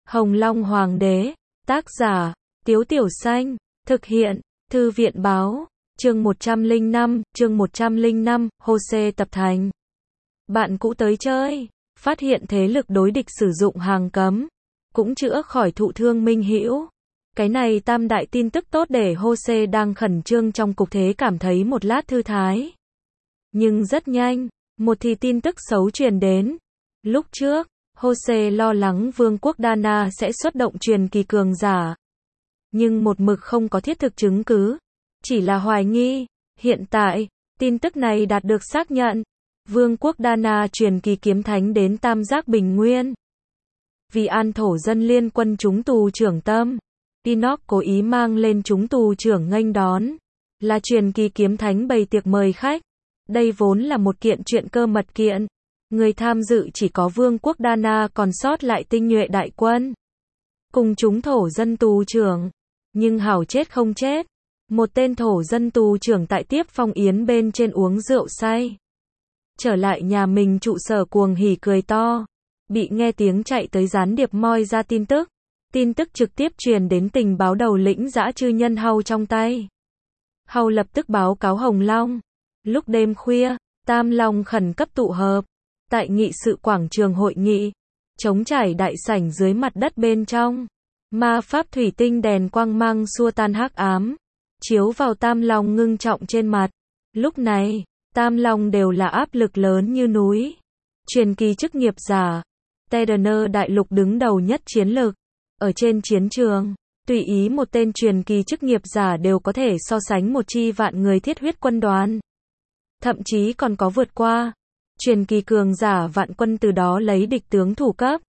Hồng Long Hoàng đế, tác giả, Tiếu Tiểu Xanh, thực hiện, Thư viện báo, chương 105, Hosea tập thành. Bạn cũ tới chơi, phát hiện thế lực đối địch sử dụng hàng cấm, cũng chữa khỏi thụ thương minh hữu. Cái này tam đại tin tức tốt để Hosea đang khẩn trương trong cục thế cảm thấy một lát thư thái. Nhưng rất nhanh, một thì tin tức xấu truyền đến. Lúc trước, Hosea lo lắng vương quốc Dana sẽ xuất động truyền kỳ cường giả. Nhưng một mực không có thiết thực chứng cứ. Chỉ là hoài nghi. Hiện tại, tin tức này đạt được xác nhận. Vương quốc Dana truyền kỳ kiếm thánh đến Tam Giác Bình Nguyên. Vì an thổ dân liên quân chúng tù trưởng Tâm. Enoch cố ý mang lên chúng tù trưởng nghênh đón. Là truyền kỳ kiếm thánh bày tiệc mời khách. Đây vốn là một kiện chuyện cơ mật kiện. Người tham dự chỉ có vương quốc Dana còn sót lại tinh nhuệ đại quân. Cùng chúng thổ dân tù trưởng. Nhưng hảo chết không chết. Một tên thổ dân tù trưởng tại tiếp phong yến bên trên uống rượu say. Trở lại nhà mình trụ sở cuồng hỉ cười to. Bị nghe tiếng chạy tới gián điệp moi ra tin tức. Tin tức trực tiếp truyền đến tình báo đầu lĩnh dã chư nhân Hầu trong tay. Hầu lập tức báo cáo Hồng Long. Lúc đêm khuya, Tam Long khẩn cấp tụ hợp. Tại nghị sự quảng trường hội nghị. Trống trải đại sảnh dưới mặt đất bên trong. Ma pháp thủy tinh đèn quang mang xua tan hắc ám. Chiếu vào Tam Long ngưng trọng trên mặt. Lúc này, Tam Long đều là áp lực lớn như núi. Truyền kỳ chức nghiệp giả. Tedener đại lục đứng đầu nhất chiến lực. Ở trên chiến trường, tùy ý một tên truyền kỳ chức nghiệp giả đều có thể so sánh một chi vạn người thiết huyết quân đoàn. Thậm chí còn có vượt qua. Truyền kỳ cường giả vạn quân từ đó lấy địch tướng thủ cấp.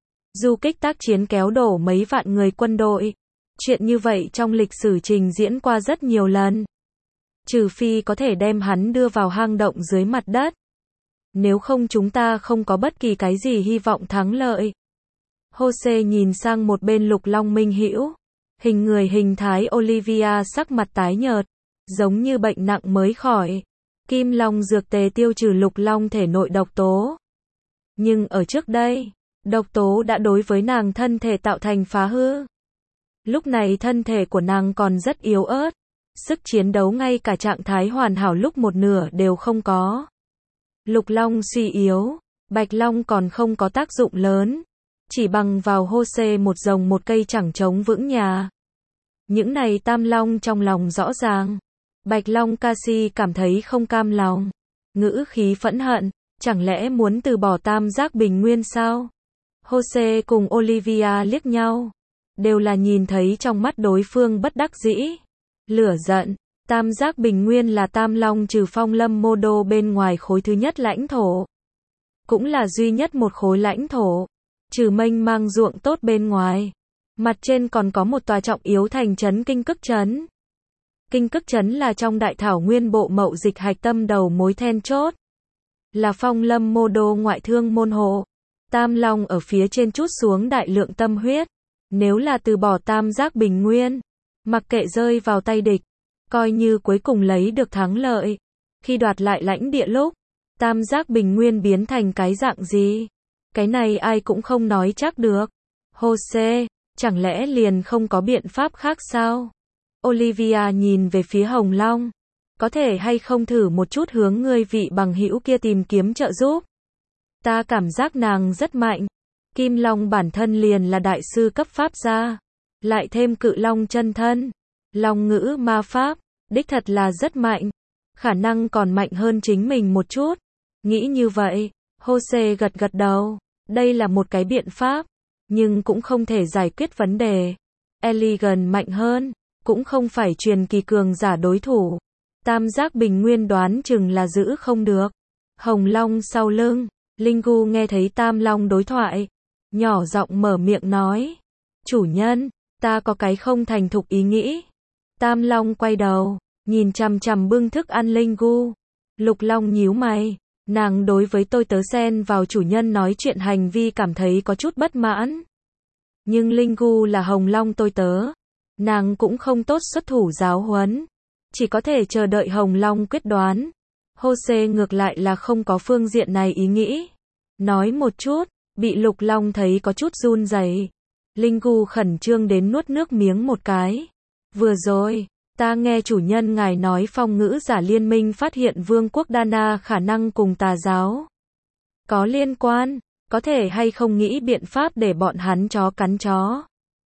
Du kích tác chiến kéo đổ mấy vạn người quân đội. Chuyện như vậy trong lịch sử trình diễn qua rất nhiều lần. Trừ phi có thể đem hắn đưa vào hang động dưới mặt đất. Nếu không chúng ta không có bất kỳ cái gì hy vọng thắng lợi. Hosea nhìn sang một bên Lục Long minh hữu. Hình người hình thái Olivia sắc mặt tái nhợt. Giống như bệnh nặng mới khỏi. Kim Long dược tề tiêu trừ Lục Long thể nội độc tố. Nhưng ở trước đây, độc tố đã đối với nàng thân thể tạo thành phá hư. Lúc này thân thể của nàng còn rất yếu ớt. Sức chiến đấu ngay cả trạng thái hoàn hảo lúc một nửa đều không có. Lục Long suy yếu, Bạch Long còn không có tác dụng lớn. Chỉ bằng vào Hosea một rồng một cây chẳng chống vững nhà. Những này Tam Long trong lòng rõ ràng. Bạch Long Casi cảm thấy không cam lòng. Ngữ khí phẫn hận, chẳng lẽ muốn từ bỏ Tam Giác Bình Nguyên sao? Hosea cùng Olivia liếc nhau. Đều là nhìn thấy trong mắt đối phương bất đắc dĩ. Lửa giận, Tam Giác Bình Nguyên là Tam Long trừ Phong Lâm Mô Đô bên ngoài khối thứ nhất lãnh thổ. Cũng là duy nhất một khối lãnh thổ. Trừ mênh mang ruộng tốt bên ngoài. Mặt trên còn có một tòa trọng yếu thành trấn Kinh Cức Trấn. Kinh Cức Trấn là trong đại thảo nguyên bộ mậu dịch hạch tâm đầu mối then chốt. Là Phong Lâm Mô Đô ngoại thương môn hộ. Tam Long ở phía trên trút xuống đại lượng tâm huyết. Nếu là từ bỏ Tam Giác Bình Nguyên, mặc kệ rơi vào tay địch, coi như cuối cùng lấy được thắng lợi. Khi đoạt lại lãnh địa lúc, Tam Giác Bình Nguyên biến thành cái dạng gì? Cái này ai cũng không nói chắc được. Hosea, chẳng lẽ liền không có biện pháp khác sao? Olivia nhìn về phía Hồng Long. Có thể hay không thử một chút hướng ngươi vị bằng hữu kia tìm kiếm trợ giúp? Ta cảm giác nàng rất mạnh. Kim Long bản thân liền là đại sư cấp pháp gia. Lại thêm cự long chân thân. Long ngữ ma pháp. Đích thật là rất mạnh. Khả năng còn mạnh hơn chính mình một chút. Nghĩ như vậy. Hosea gật gật đầu. Đây là một cái biện pháp. Nhưng cũng không thể giải quyết vấn đề. Elegant mạnh hơn. Cũng không phải truyền kỳ cường giả đối thủ. Tam Giác Bình Nguyên đoán chừng là giữ không được. Hồng Long sau lưng. Lingu nghe thấy Tam Long đối thoại. Nhỏ giọng mở miệng nói. Chủ nhân, ta có cái không thành thục ý nghĩ. Tam Long quay đầu. Nhìn chằm chằm bưng thức ăn Lingu. Lục Long nhíu mày. Nàng đối với tôi tớ xen vào chủ nhân nói chuyện hành vi cảm thấy có chút bất mãn. Nhưng Lingu là Hồng Long tôi tớ. Nàng cũng không tốt xuất thủ giáo huấn. Chỉ có thể chờ đợi Hồng Long quyết đoán. Hosea ngược lại là không có phương diện này ý nghĩ. Nói một chút, bị Lục Long thấy có chút run rẩy. Linh Gu khẩn trương đến nuốt nước miếng một cái. Vừa rồi, ta nghe chủ nhân ngài nói phong ngữ giả liên minh phát hiện vương quốc Dana khả năng cùng tà giáo có liên quan, có thể hay không nghĩ biện pháp để bọn hắn chó cắn chó.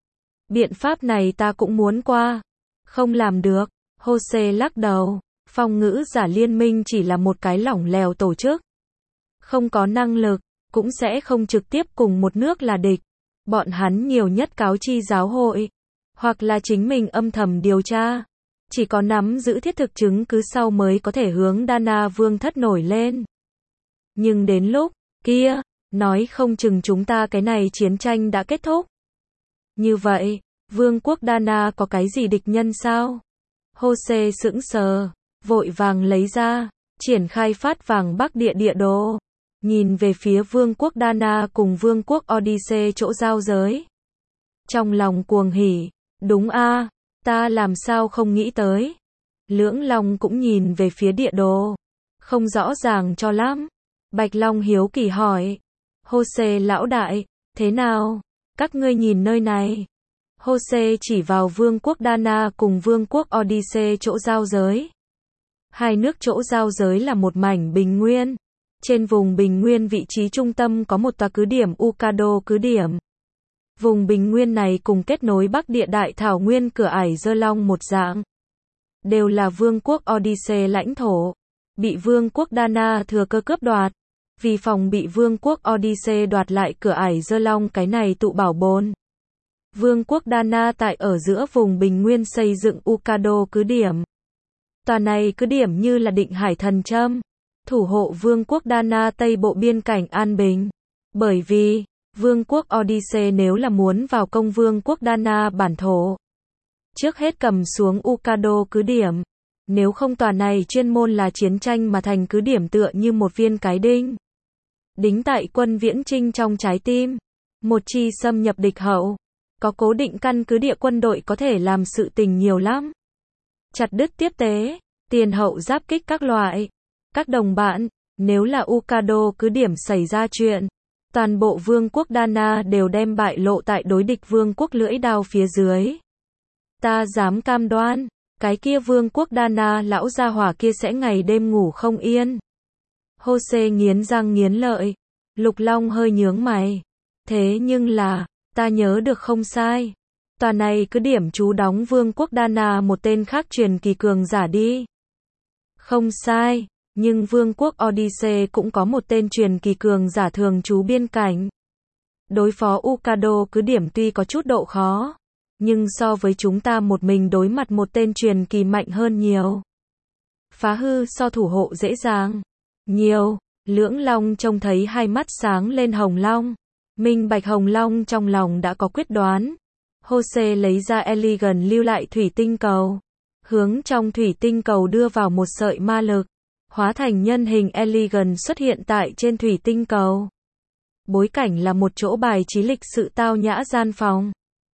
Biện pháp này ta cũng muốn qua. Không làm được. Jose lắc đầu. Phong ngữ giả liên minh chỉ là một cái lỏng lẻo tổ chức. Không có năng lực, cũng sẽ không trực tiếp cùng một nước là địch. Bọn hắn nhiều nhất cáo chi giáo hội, hoặc là chính mình âm thầm điều tra. Chỉ có nắm giữ thiết thực chứng cứ sau mới có thể hướng Dana vương thất nổi lên. Nhưng đến lúc kia, nói không chừng chúng ta cái này chiến tranh đã kết thúc. Như vậy, vương quốc Dana có cái gì địch nhân sao? Jose sững sờ, vội vàng lấy ra, triển khai phát vàng bắc địa đồ. Nhìn về phía vương quốc Dana cùng vương quốc Odyssey chỗ giao giới. Trong lòng cuồng hỉ, đúng a, ta làm sao không nghĩ tới. Lưỡng Long cũng nhìn về phía địa đồ. Không rõ ràng cho lắm. Bạch Long hiếu kỳ hỏi. Jose lão đại, thế nào? Các ngươi nhìn nơi này. Jose chỉ vào vương quốc Dana cùng vương quốc Odyssey chỗ giao giới. Hai nước chỗ giao giới là một mảnh bình nguyên. Trên vùng bình nguyên vị trí trung tâm có một tòa cứ điểm Ukado cứ điểm. Vùng bình nguyên này cùng kết nối Bắc địa đại thảo nguyên cửa ải Dơ Long một dạng. Đều là vương quốc Odyssey lãnh thổ. Bị vương quốc Dana thừa cơ cướp đoạt. Vì phòng bị vương quốc Odyssey đoạt lại cửa ải Dơ Long cái này tụ bảo bồn. Vương quốc Dana tại ở giữa vùng bình nguyên xây dựng Ukado cứ điểm. Tòa này cứ điểm như là định hải thần châm. Thủ hộ vương quốc Dana Tây bộ biên cảnh an bình. Bởi vì, vương quốc Odyssey nếu là muốn vào công vương quốc Dana bản thổ. Trước hết cầm xuống Ukado cứ điểm. Nếu không tòa này chuyên môn là chiến tranh mà thành cứ điểm tựa như một viên cái đinh. Đính tại quân viễn trinh trong trái tim. Một chi xâm nhập địch hậu. Có cố định căn cứ địa quân đội có thể làm sự tình nhiều lắm. Chặt đứt tiếp tế, tiền hậu giáp kích các loại. Các đồng bạn, nếu là Ukado cứ điểm xảy ra chuyện, toàn bộ vương quốc Dana đều đem bại lộ tại đối địch vương quốc lưỡi đao phía dưới. Ta dám cam đoan, cái kia vương quốc Dana lão gia hỏa kia sẽ ngày đêm ngủ không yên. Jose nghiến răng nghiến lợi. Lục Long hơi nhướng mày. Thế nhưng là, ta nhớ được không sai. Tòa này cứ điểm trú đóng vương quốc Dana một tên khác truyền kỳ cường giả đi. Không sai, nhưng vương quốc Odyssey cũng có một tên truyền kỳ cường giả thường trú biên cảnh. Đối phó Ukado cứ điểm tuy có chút độ khó, nhưng so với chúng ta một mình đối mặt một tên truyền kỳ mạnh hơn nhiều. Phá hư so thủ hộ dễ dàng nhiều. Lưỡng Long trông thấy hai mắt sáng lên Hồng Long. Minh bạch Hồng Long trong lòng đã có quyết đoán. Jose lấy ra Elegant lưu lại thủy tinh cầu. Hướng trong thủy tinh cầu đưa vào một sợi ma lực. Hóa thành nhân hình Elegant xuất hiện tại trên thủy tinh cầu. Bối cảnh là một chỗ bài trí lịch sự tao nhã gian phòng.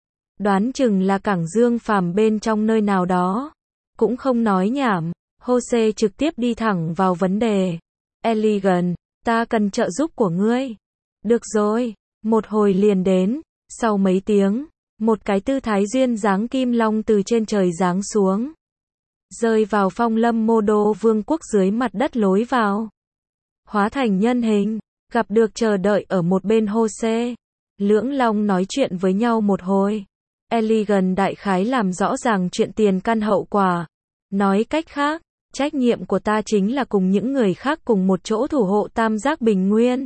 Đoán chừng là cảng Dương Phàm bên trong nơi nào đó. Cũng không nói nhảm. Jose trực tiếp đi thẳng vào vấn đề. Elegant, ta cần trợ giúp của ngươi. Được rồi, một hồi liền đến. Sau mấy tiếng, một cái tư thái duyên dáng kim long từ trên trời giáng xuống. Rơi vào phong lâm mô đô vương quốc dưới mặt đất lối vào. Hóa thành nhân hình, gặp được chờ đợi ở một bên Jose. Lưỡng Long nói chuyện với nhau một hồi. Elegant đại khái làm rõ ràng chuyện tiền căn hậu quả. Nói cách khác, trách nhiệm của ta chính là cùng những người khác cùng một chỗ thủ hộ tam giác bình nguyên.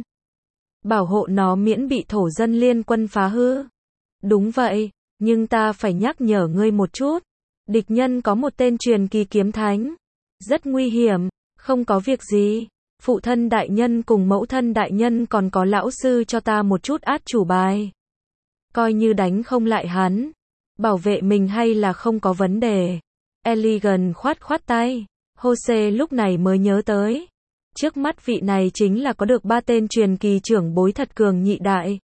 Bảo hộ nó miễn bị thổ dân liên quân phá hư. Đúng vậy, nhưng ta phải nhắc nhở ngươi một chút. Địch nhân có một tên truyền kỳ kiếm thánh. Rất nguy hiểm, không có việc gì. Phụ thân đại nhân cùng mẫu thân đại nhân còn có lão sư cho ta một chút át chủ bài. Coi như đánh không lại hắn. Bảo vệ mình hay là không có vấn đề. Elegant khoát khoát tay. Jose lúc này mới nhớ tới. Trước mắt vị này chính là có được 3 tên truyền kỳ trưởng bối thật cường nhị đại.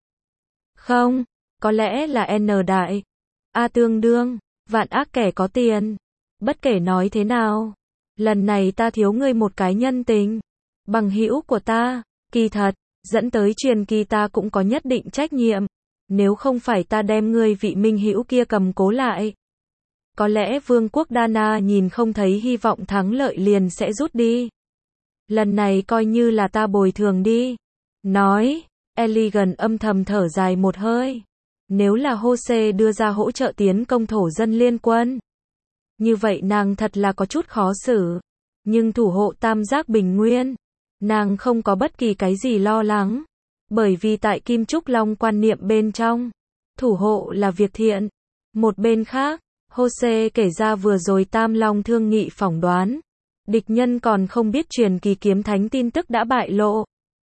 Không, có lẽ là N đại. A tương đương, vạn ác kẻ có tiền. Bất kể nói thế nào, lần này ta thiếu ngươi một cái nhân tình. Bằng hữu của ta, kỳ thật, dẫn tới truyền kỳ ta cũng có nhất định trách nhiệm. Nếu không phải ta đem ngươi vị minh hữu kia cầm cố lại, có lẽ vương quốc Dana nhìn không thấy hy vọng thắng lợi liền sẽ rút đi. Lần này coi như là ta bồi thường đi. Nói, Elegant âm thầm thở dài một hơi. Nếu là Jose đưa ra hỗ trợ tiến công thổ dân liên quân, như vậy nàng thật là có chút khó xử. Nhưng thủ hộ tam giác bình nguyên, nàng không có bất kỳ cái gì lo lắng. Bởi vì tại Kim Trúc Long quan niệm bên trong, thủ hộ là việc thiện. Một bên khác, Jose kể ra vừa rồi Tam Long thương nghị phỏng đoán. Địch nhân còn không biết truyền kỳ kiếm thánh tin tức đã bại lộ.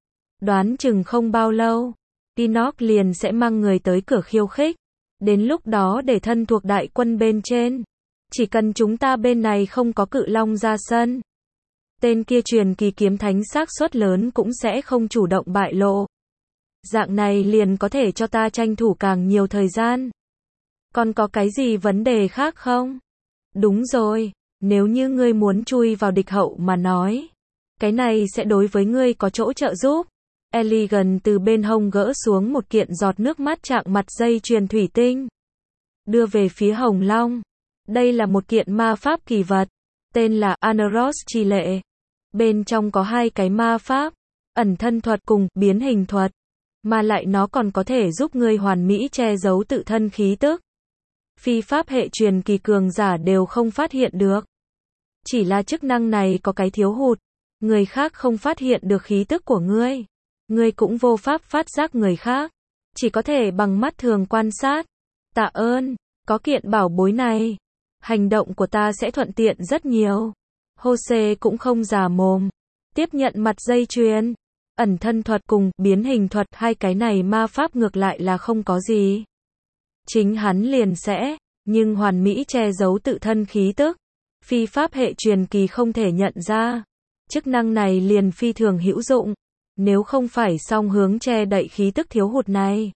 Đoán chừng không bao lâu, Enoch liền sẽ mang người tới cửa khiêu khích. Đến lúc đó để thân thuộc đại quân bên trên. Chỉ cần chúng ta bên này không có cự long ra sân, tên kia truyền kỳ kiếm thánh xác suất lớn cũng sẽ không chủ động bại lộ. Dạng này liền có thể cho ta tranh thủ càng nhiều thời gian. Còn có cái gì vấn đề khác không? Đúng rồi, nếu như ngươi muốn chui vào địch hậu mà nói, cái này sẽ đối với ngươi có chỗ trợ giúp. Elegant từ bên hông gỡ xuống một kiện giọt nước mắt chạm mặt dây chuyền thủy tinh, đưa về phía Hồng Long. Đây là một kiện ma pháp kỳ vật, tên là Aneros chi lệ. Bên trong có hai cái ma pháp, ẩn thân thuật cùng biến hình thuật, mà lại nó còn có thể giúp ngươi hoàn mỹ che giấu tự thân khí tức. Phi pháp hệ truyền kỳ cường giả đều không phát hiện được. Chỉ là chức năng này có cái thiếu hụt, người khác không phát hiện được khí tức của ngươi. Ngươi cũng vô pháp phát giác người khác, chỉ có thể bằng mắt thường quan sát. Tạ ơn, có kiện bảo bối này, hành động của ta sẽ thuận tiện rất nhiều. Jose cũng không già mồm, tiếp nhận mặt dây chuyền. Ẩn thân thuật cùng biến hình thuật, hai cái này ma pháp ngược lại là không có gì. Chính hắn liền sẽ, nhưng hoàn mỹ che giấu tự thân khí tức. Phi pháp hệ truyền kỳ không thể nhận ra. Chức năng này liền phi thường hữu dụng. Nếu không phải song hướng che đậy khí tức thiếu hụt này.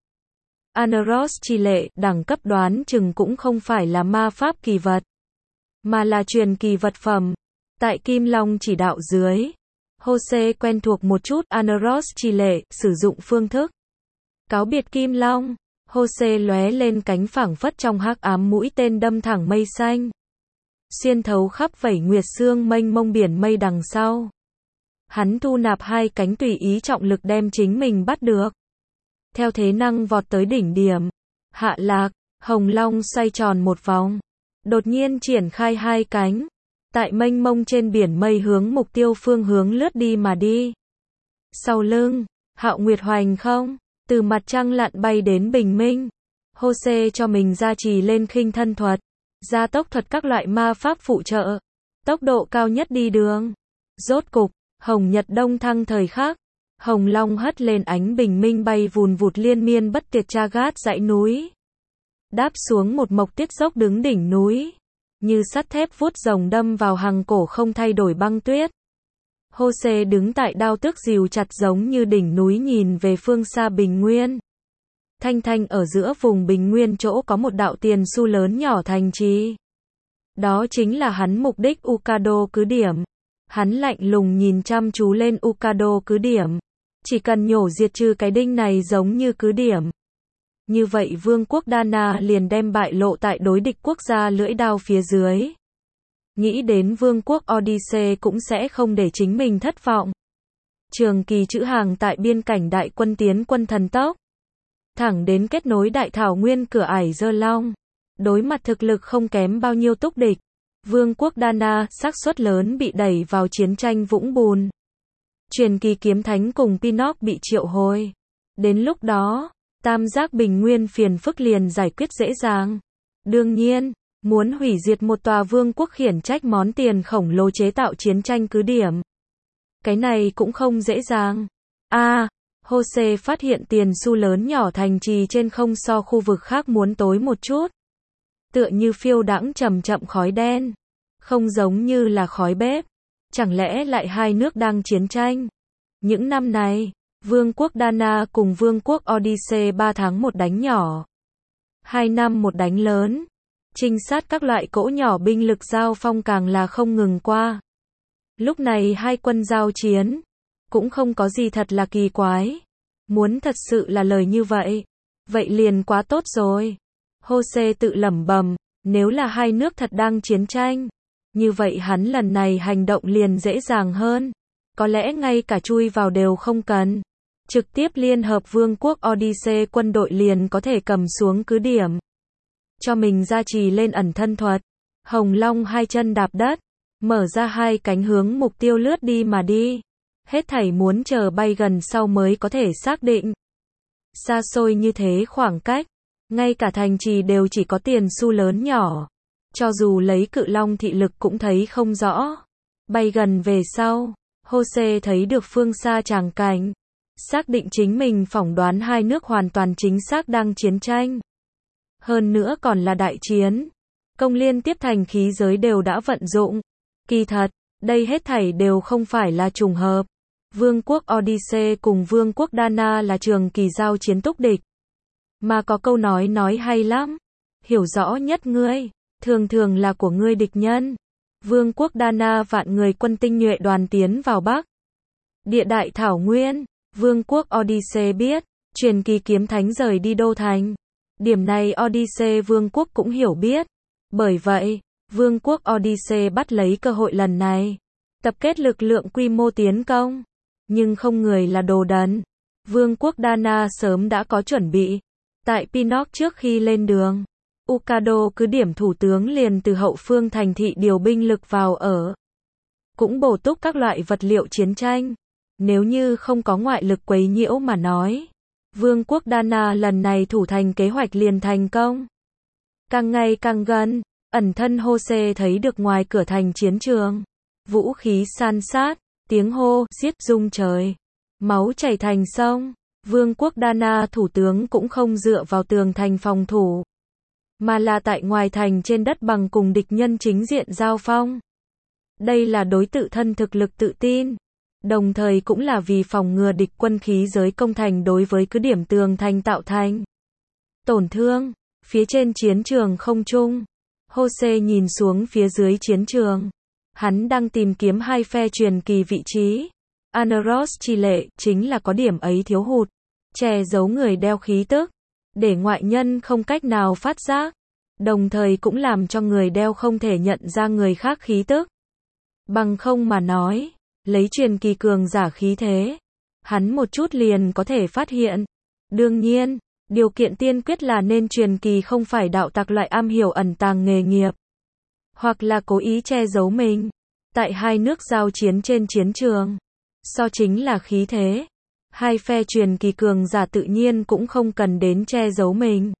Aneros chi lệ, đẳng cấp đoán chừng cũng không phải là ma pháp kỳ vật, mà là truyền kỳ vật phẩm. Tại Kim Long chỉ đạo dưới, Jose quen thuộc một chút Aneros chi lệ, sử dụng phương thức. Cáo biệt Kim Long, Jose lóe lên cánh phảng phất trong hắc ám, mũi tên đâm thẳng mây xanh. Xuyên thấu khắp vảy nguyệt sương mênh mông biển mây đằng sau. Hắn thu nạp hai cánh tùy ý trọng lực đem chính mình bắt được. Theo thế năng vọt tới đỉnh điểm. Hạ lạc, Hồng Long xoay tròn một vòng. Đột nhiên triển khai hai cánh. Tại mênh mông trên biển mây hướng mục tiêu phương hướng lướt đi mà đi. Sau lưng, Hạo Nguyệt hoành không, từ mặt trăng lặn bay đến bình minh. Jose cho mình gia trì lên khinh thân thuật, gia tốc thuật các loại ma pháp phụ trợ. Tốc độ cao nhất đi đường. Rốt cục, Hồng Nhật Đông thăng thời khắc. Hồng Long hất lên ánh bình minh bay vùn vụt liên miên bất tuyệt tra gát dãy núi. Đáp xuống một mộc tiết dốc đứng đỉnh núi. Như sắt thép vuốt rồng đâm vào hằng cổ không thay đổi băng tuyết. Jose đứng tại đao tước dìu chặt giống như đỉnh núi nhìn về phương xa bình nguyên. Thanh thanh ở giữa vùng bình nguyên chỗ có một đạo tiền xu lớn nhỏ thành trì. Đó chính là hắn mục đích Ukado cứ điểm. Hắn lạnh lùng nhìn chăm chú lên Ukado cứ điểm. Chỉ cần nhổ diệt trừ cái đinh này giống như cứ điểm. Như vậy vương quốc Dana liền đem bại lộ tại đối địch quốc gia lưỡi đao phía dưới. Nghĩ đến vương quốc Odyssey cũng sẽ không để chính mình thất vọng. Trường kỳ trữ hàng tại biên cảnh đại quân tiến quân thần tốc. Thẳng đến kết nối đại thảo nguyên cửa ải Dơ Long. Đối mặt thực lực không kém bao nhiêu túc địch. Vương quốc Dana xác suất lớn bị đẩy vào chiến tranh vũng bùn. Truyền kỳ kiếm thánh cùng Pinnock bị triệu hồi. Đến lúc đó, tam giác bình nguyên phiền phức liền giải quyết dễ dàng. Đương nhiên, muốn hủy diệt một tòa vương quốc khiển trách món tiền khổng lồ chế tạo chiến tranh cứ điểm. Cái này cũng không dễ dàng. Jose phát hiện tiền xu lớn nhỏ thành trì trên không so khu vực khác muốn tối một chút. Tựa như phiêu đãng chậm chậm khói đen. Không giống như là khói bếp. Chẳng lẽ lại hai nước đang chiến tranh? Những năm này, Vương quốc Dana cùng Vương quốc Odyssey 3 tháng một đánh nhỏ. 2 năm một đánh lớn. Trinh sát các loại cỗ nhỏ binh lực giao phong càng là không ngừng qua. Lúc này hai quân giao chiến. Cũng không có gì thật là kỳ quái. Muốn thật sự là lời như vậy. Vậy liền quá tốt rồi. Jose tự lẩm bẩm, nếu là hai nước thật đang chiến tranh, như vậy hắn lần này hành động liền dễ dàng hơn. Có lẽ ngay cả chui vào đều không cần. Trực tiếp liên hợp vương quốc Odyssey quân đội liền có thể cầm xuống cứ điểm. Cho mình gia trì lên ẩn thân thuật. Hồng Long hai chân đạp đất, mở ra hai cánh hướng mục tiêu lướt đi mà đi. Hết thảy muốn chờ bay gần sau mới có thể xác định. Xa xôi như thế khoảng cách, ngay cả thành trì đều chỉ có tiền xu lớn nhỏ. Cho dù lấy cự long thị lực cũng thấy không rõ. Bay gần về sau, Jose thấy được phương xa tràng cảnh. Xác định chính mình phỏng đoán hai nước hoàn toàn chính xác đang chiến tranh. Hơn nữa còn là đại chiến. Công liên tiếp thành khí giới đều đã vận dụng. Kỳ thật, đây hết thảy đều không phải là trùng hợp. Vương quốc Odyssey cùng Vương quốc Dana là trường kỳ giao chiến túc địch. Mà có câu nói hay lắm. Hiểu rõ nhất ngươi, thường thường là của ngươi địch nhân. Vương quốc Dana vạn người quân tinh nhuệ đoàn tiến vào Bắc. Địa đại thảo nguyên, Vương quốc Odyssey biết, truyền kỳ kiếm thánh rời đi đô thành. Điểm này Odyssey Vương quốc cũng hiểu biết. Bởi vậy, Vương quốc Odyssey bắt lấy cơ hội lần này, tập kết lực lượng quy mô tiến công. Nhưng không người là đồ đần. Vương quốc Dana sớm đã có chuẩn bị. Tại Pinnock trước khi lên đường, Ukado cứ điểm thủ tướng liền từ hậu phương thành thị điều binh lực vào ở. Cũng bổ túc các loại vật liệu chiến tranh. Nếu như không có ngoại lực quấy nhiễu mà nói, Vương quốc Dana lần này thủ thành kế hoạch liền thành công. Càng ngày càng gần, ẩn thân Jose thấy được ngoài cửa thành chiến trường. Vũ khí san sát, tiếng hô, giết rung trời. Máu chảy thành sông. Vương quốc Dana thủ tướng cũng không dựa vào tường thành phòng thủ, mà là tại ngoài thành trên đất bằng cùng địch nhân chính diện giao phong. Đây là đối tự thân thực lực tự tin. Đồng thời cũng là vì phòng ngừa địch quân khí giới công thành đối với cứ điểm tường thành tạo thành tổn thương. Phía trên chiến trường không trung, Jose nhìn xuống phía dưới chiến trường. Hắn đang tìm kiếm hai phe truyền kỳ vị trí. Aneros chi lệ chính là có điểm ấy thiếu hụt, che giấu người đeo khí tức, để ngoại nhân không cách nào phát giác, đồng thời cũng làm cho người đeo không thể nhận ra người khác khí tức. Bằng không mà nói, lấy truyền kỳ cường giả khí thế, hắn một chút liền có thể phát hiện. Đương nhiên, điều kiện tiên quyết là nên truyền kỳ không phải đạo tặc loại am hiểu ẩn tàng nghề nghiệp, hoặc là cố ý che giấu mình. Tại hai nước giao chiến trên chiến trường, so chính là khí thế. Hai phe truyền kỳ cường giả tự nhiên cũng không cần đến che giấu mình.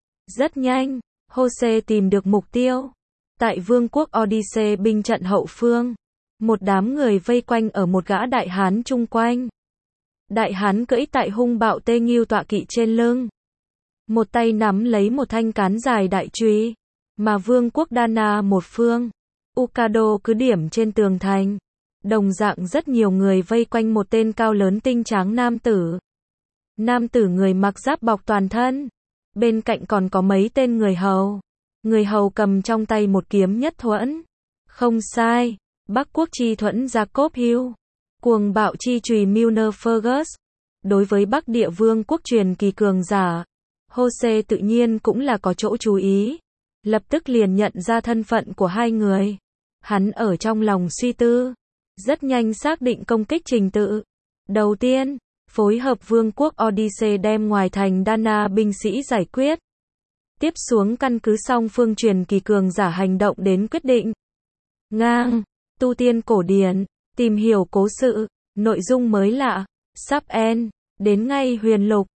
Rất nhanh, Jose tìm được mục tiêu. Tại Vương quốc Odyssey binh trận hậu phương, một đám người vây quanh ở một gã đại hán chung quanh. Đại hán cưỡi tại hung bạo tê nghiêu tọa kỵ trên lưng. Một tay nắm lấy một thanh cán dài đại chùy, mà Vương quốc Dana một phương. Ukado cứ điểm trên tường thành. Đồng dạng rất nhiều người vây quanh một tên cao lớn tinh tráng nam tử. Nam tử người mặc giáp bọc toàn thân. Bên cạnh còn có mấy tên người hầu. Người hầu cầm trong tay một kiếm nhất thuẫn. Không sai, Bắc quốc chi thuẫn Jacob Hill. Cuồng bạo chi chùy Milner Fergus. Đối với Bắc địa vương quốc truyền kỳ cường giả, Jose tự nhiên cũng là có chỗ chú ý. Lập tức liền nhận ra thân phận của hai người. Hắn ở trong lòng suy tư, rất nhanh xác định công kích trình tự. Đầu tiên, phối hợp Vương quốc Odyssey đem ngoài thành Dana binh sĩ giải quyết. Tiếp xuống căn cứ song phương truyền kỳ cường giả hành động đến quyết định. Ngang, tu tiên cổ điển, tìm hiểu cố sự, nội dung mới lạ, sắp end, đến ngay huyền lục.